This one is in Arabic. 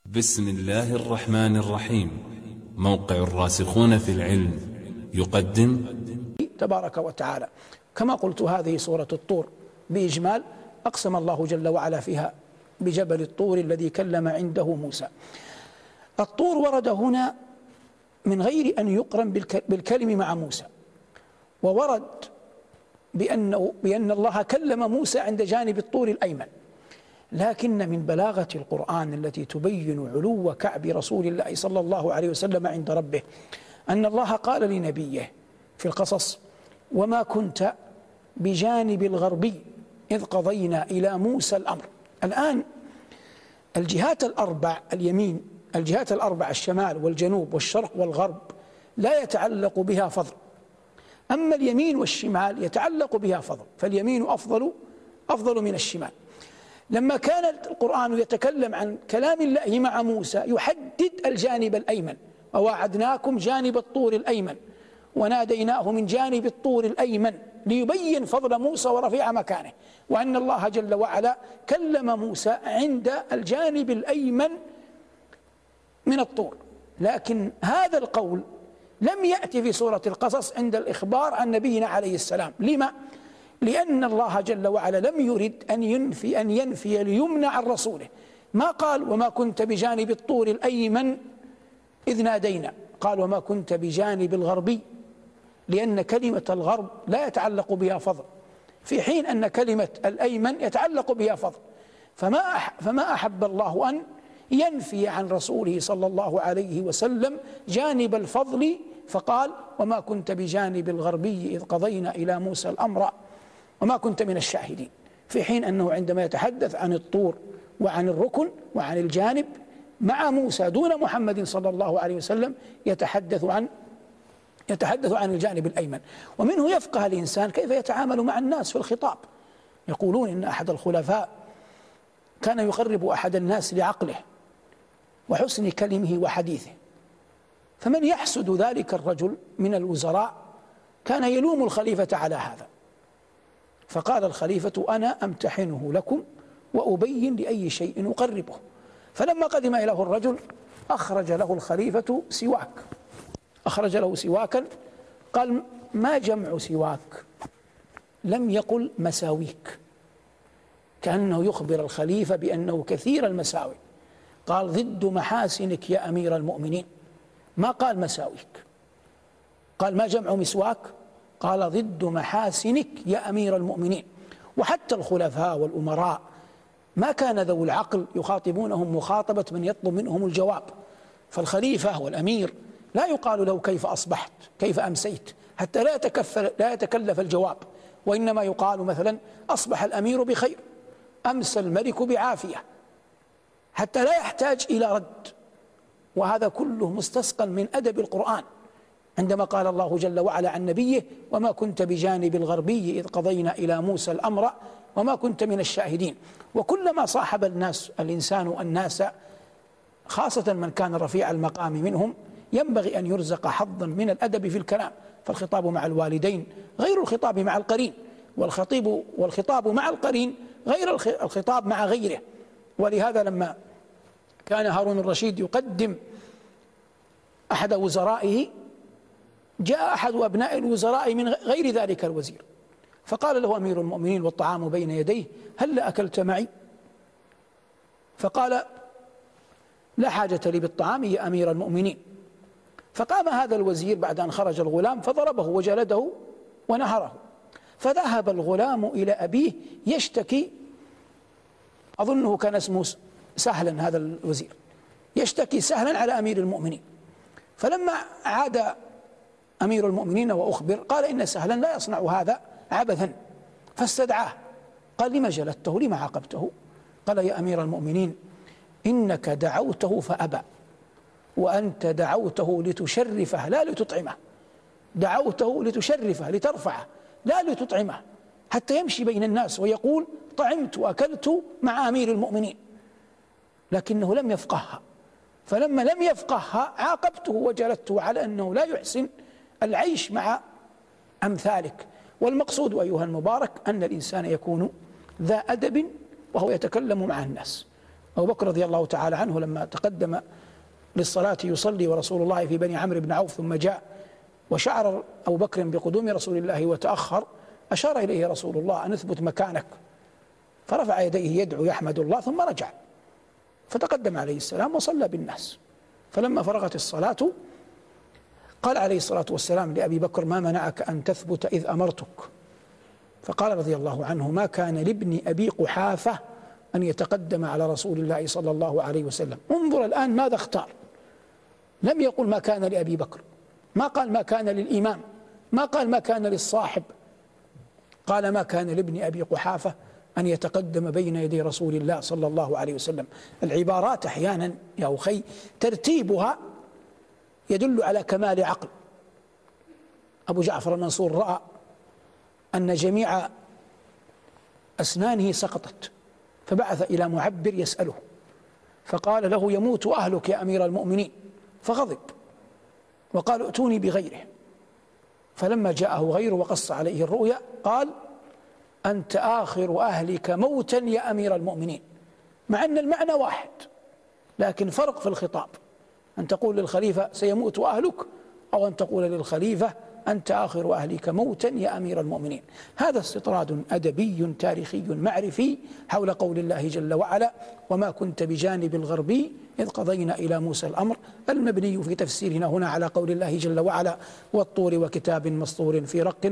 بسم الله الرحمن الرحيم. موقع الراسخون في العلم يقدم تبارك وتعالى. كما قلت، هذه سورة الطور بإجمال. أقسم الله جل وعلا فيها بجبل الطور الذي كلم عنده موسى. الطور ورد هنا من غير أن يقرن بالكلم مع موسى، وورد بأن الله كلم موسى عند جانب الطور الأيمن. لكن من بلاغة القرآن التي تبين علو كعب رسول الله صلى الله عليه وسلم عند ربه أن الله قال لنبيه في القصص: وما كنت بجانب الغربي إذ قضينا إلى موسى الأمر. الآن الجهات الأربع، اليمين، الجهات الأربع، الشمال والجنوب والشرق والغرب، لا يتعلق بها فضل. أما اليمين والشمال يتعلق بها فضل، فاليمين أفضل من الشمال. لما كان القرآن يتكلم عن كلام الله مع موسى يحدد الجانب الأيمن: وواعدناكم جانب الطور الأيمن وناديناه من جانب الطور الأيمن، ليبين فضل موسى ورفيع مكانه، وأن الله جل وعلا كلم موسى عند الجانب الأيمن من الطور. لكن هذا القول لم يأتي في سورة القصص عند الإخبار عن نبينا عليه السلام. لما؟ لأن الله جل وعلا لم يرد أن ينفي ليمنع عن رسوله. ما قال وما كنت بجانب الطور الأيمن إذ نادينا، قال وما كنت بجانب الغربي، لأن كلمة الغرب لا يتعلق بها فضل، في حين أن كلمة الأيمن يتعلق بها فضل. فما أحب الله أن ينفي عن رسوله صلى الله عليه وسلم جانب الفضل، فقال وما كنت بجانب الغربي إذ قضينا إلى موسى الأمر وما كنت من الشاهدين، في حين أنه عندما يتحدث عن الطور وعن الركن وعن الجانب مع موسى دون محمد صلى الله عليه وسلم يتحدث عن الجانب الأيمن. ومنه يفقه الإنسان كيف يتعامل مع الناس في الخطاب. يقولون إن أحد الخلفاء كان يقرب أحد الناس لعقله وحسن كلمه وحديثه، فمن يحسد ذلك الرجل من الوزراء كان يلوم الخليفة على هذا، فقال الخليفة: أنا أمتحنه لكم وأبين لأي شيء أقربه. فلما قدم إليه الرجل أخرج له الخليفة سواك، أخرج له سواكا، قال: ما جمع سواك؟ لم يقل مساويك، كأنه يخبر الخليفة بأنه كثير المساوي. قال: ضد محاسنك يا أمير المؤمنين، ما قال مساويك. قال: ما جمع مسواك؟ قال: ضد محاسنك يا أمير المؤمنين. وحتى الخلفاء والأمراء ما كان ذو العقل يخاطبونهم مخاطبة من يطلب منهم الجواب. فالخليفة والأمير لا يقال له كيف أصبحت، كيف أمسيت، حتى لا يتكلف الجواب، وإنما يقال مثلا: أصبح الأمير بخير، أمسى الملك بعافية، حتى لا يحتاج إلى رد. وهذا كله مستسقى من أدب القرآن، عندما قال الله جل وعلا عن نبيه: وما كنت بجانب الغربي إذ قضينا إلى موسى الأمر وما كنت من الشاهدين. وكلما صاحب الإنسان الناس، خاصة من كان رفيع المقام منهم، ينبغي أن يرزق حظا من الأدب في الكلام. فالخطاب مع الوالدين غير الخطاب مع القرين، والخطاب مع القرين غير الخطاب مع غيره. ولهذا لما كان هارون الرشيد يقدم أحد وزرائه، جاء أحد أبناء الوزراء من غير ذلك الوزير، فقال له أمير المؤمنين والطعام بين يديه: هل أكلت معي؟ فقال: لا حاجة لي بالطعام يا أمير المؤمنين. فقام هذا الوزير بعد أن خرج الغلام فضربه وجلده ونهره. فذهب الغلام إلى أبيه يشتكي، أظنه كان اسمه سهلا، هذا الوزير يشتكي سهلا على أمير المؤمنين. فلما عاد أمير المؤمنين وأخبر، قال: إن سهلا لا يصنع هذا عبثا. فاستدعاه، قال: لما جلدته؟ لما عاقبته؟ قال: يا أمير المؤمنين، إنك دعوته فأبى، وأنت دعوته لتشرفه لا لتطعمه، دعوته لتشرفه لترفعه لا لتطعمه، حتى يمشي بين الناس ويقول: طعمت وأكلت مع أمير المؤمنين. لكنه لم يفقهها، فلما لم يفقهها عاقبته وجلدته على أنه لا يحسن العيش مع أمثالك. والمقصود أيها المبارك أن الإنسان يكون ذا أدب وهو يتكلم مع الناس، أبو بكر رضي الله تعالى عنه لما تقدم للصلاة يصلي ورسول الله في بني عمرو بن عوف ثم جاء وشعر أبو بكر بقدوم رسول الله وتأخر، أشار إليه رسول الله أن اثبت مكانك، فرفع يديه يدعو يحمد الله ثم رجع، فتقدم عليه السلام وصلى بالناس. فلما فرغت الصلاة قال عليه الصلاة والسلام لأبي بكر: ما منعك أن تثبت إذ أمرتك؟ فقال رضي الله عنه: ما كان لابن أبي قحافة أن يتقدم على رسول الله صلى الله عليه وسلم. انظر الآن ماذا اختار، لم يقل ما كان لأبي بكر، ما قال ما كان للإمام، ما قال ما كان للصاحب، قال ما كان لابن أبي قحافة أن يتقدم بين يدي رسول الله صلى الله عليه وسلم. العبارات أحيانا يا أخي ترتيبها يدل على كمال عقل. أبو جعفر المنصور رأى أن جميع أسنانه سقطت، فبعث إلى معبر يسأله، فقال له: يموت أهلك يا أمير المؤمنين، فغضب وقال: ائتوني بغيره. فلما جاءه غيره وقص عليه الرؤيا قال: أنت آخر أهلك موتا يا أمير المؤمنين، مع أن المعنى واحد لكن فرق في الخطاب، أن تقول للخليفة سيموت أهلك، أو أن تقول للخليفة أنت آخر أهلك موتا يا أمير المؤمنين. هذا استطراد أدبي تاريخي معرفي حول قول الله جل وعلا: وما كنت بجانب الغربي إذ قضينا إلى موسى الأمر، المبني في تفسيرنا هنا على قول الله جل وعلا: والطور وكتاب مسطور في رق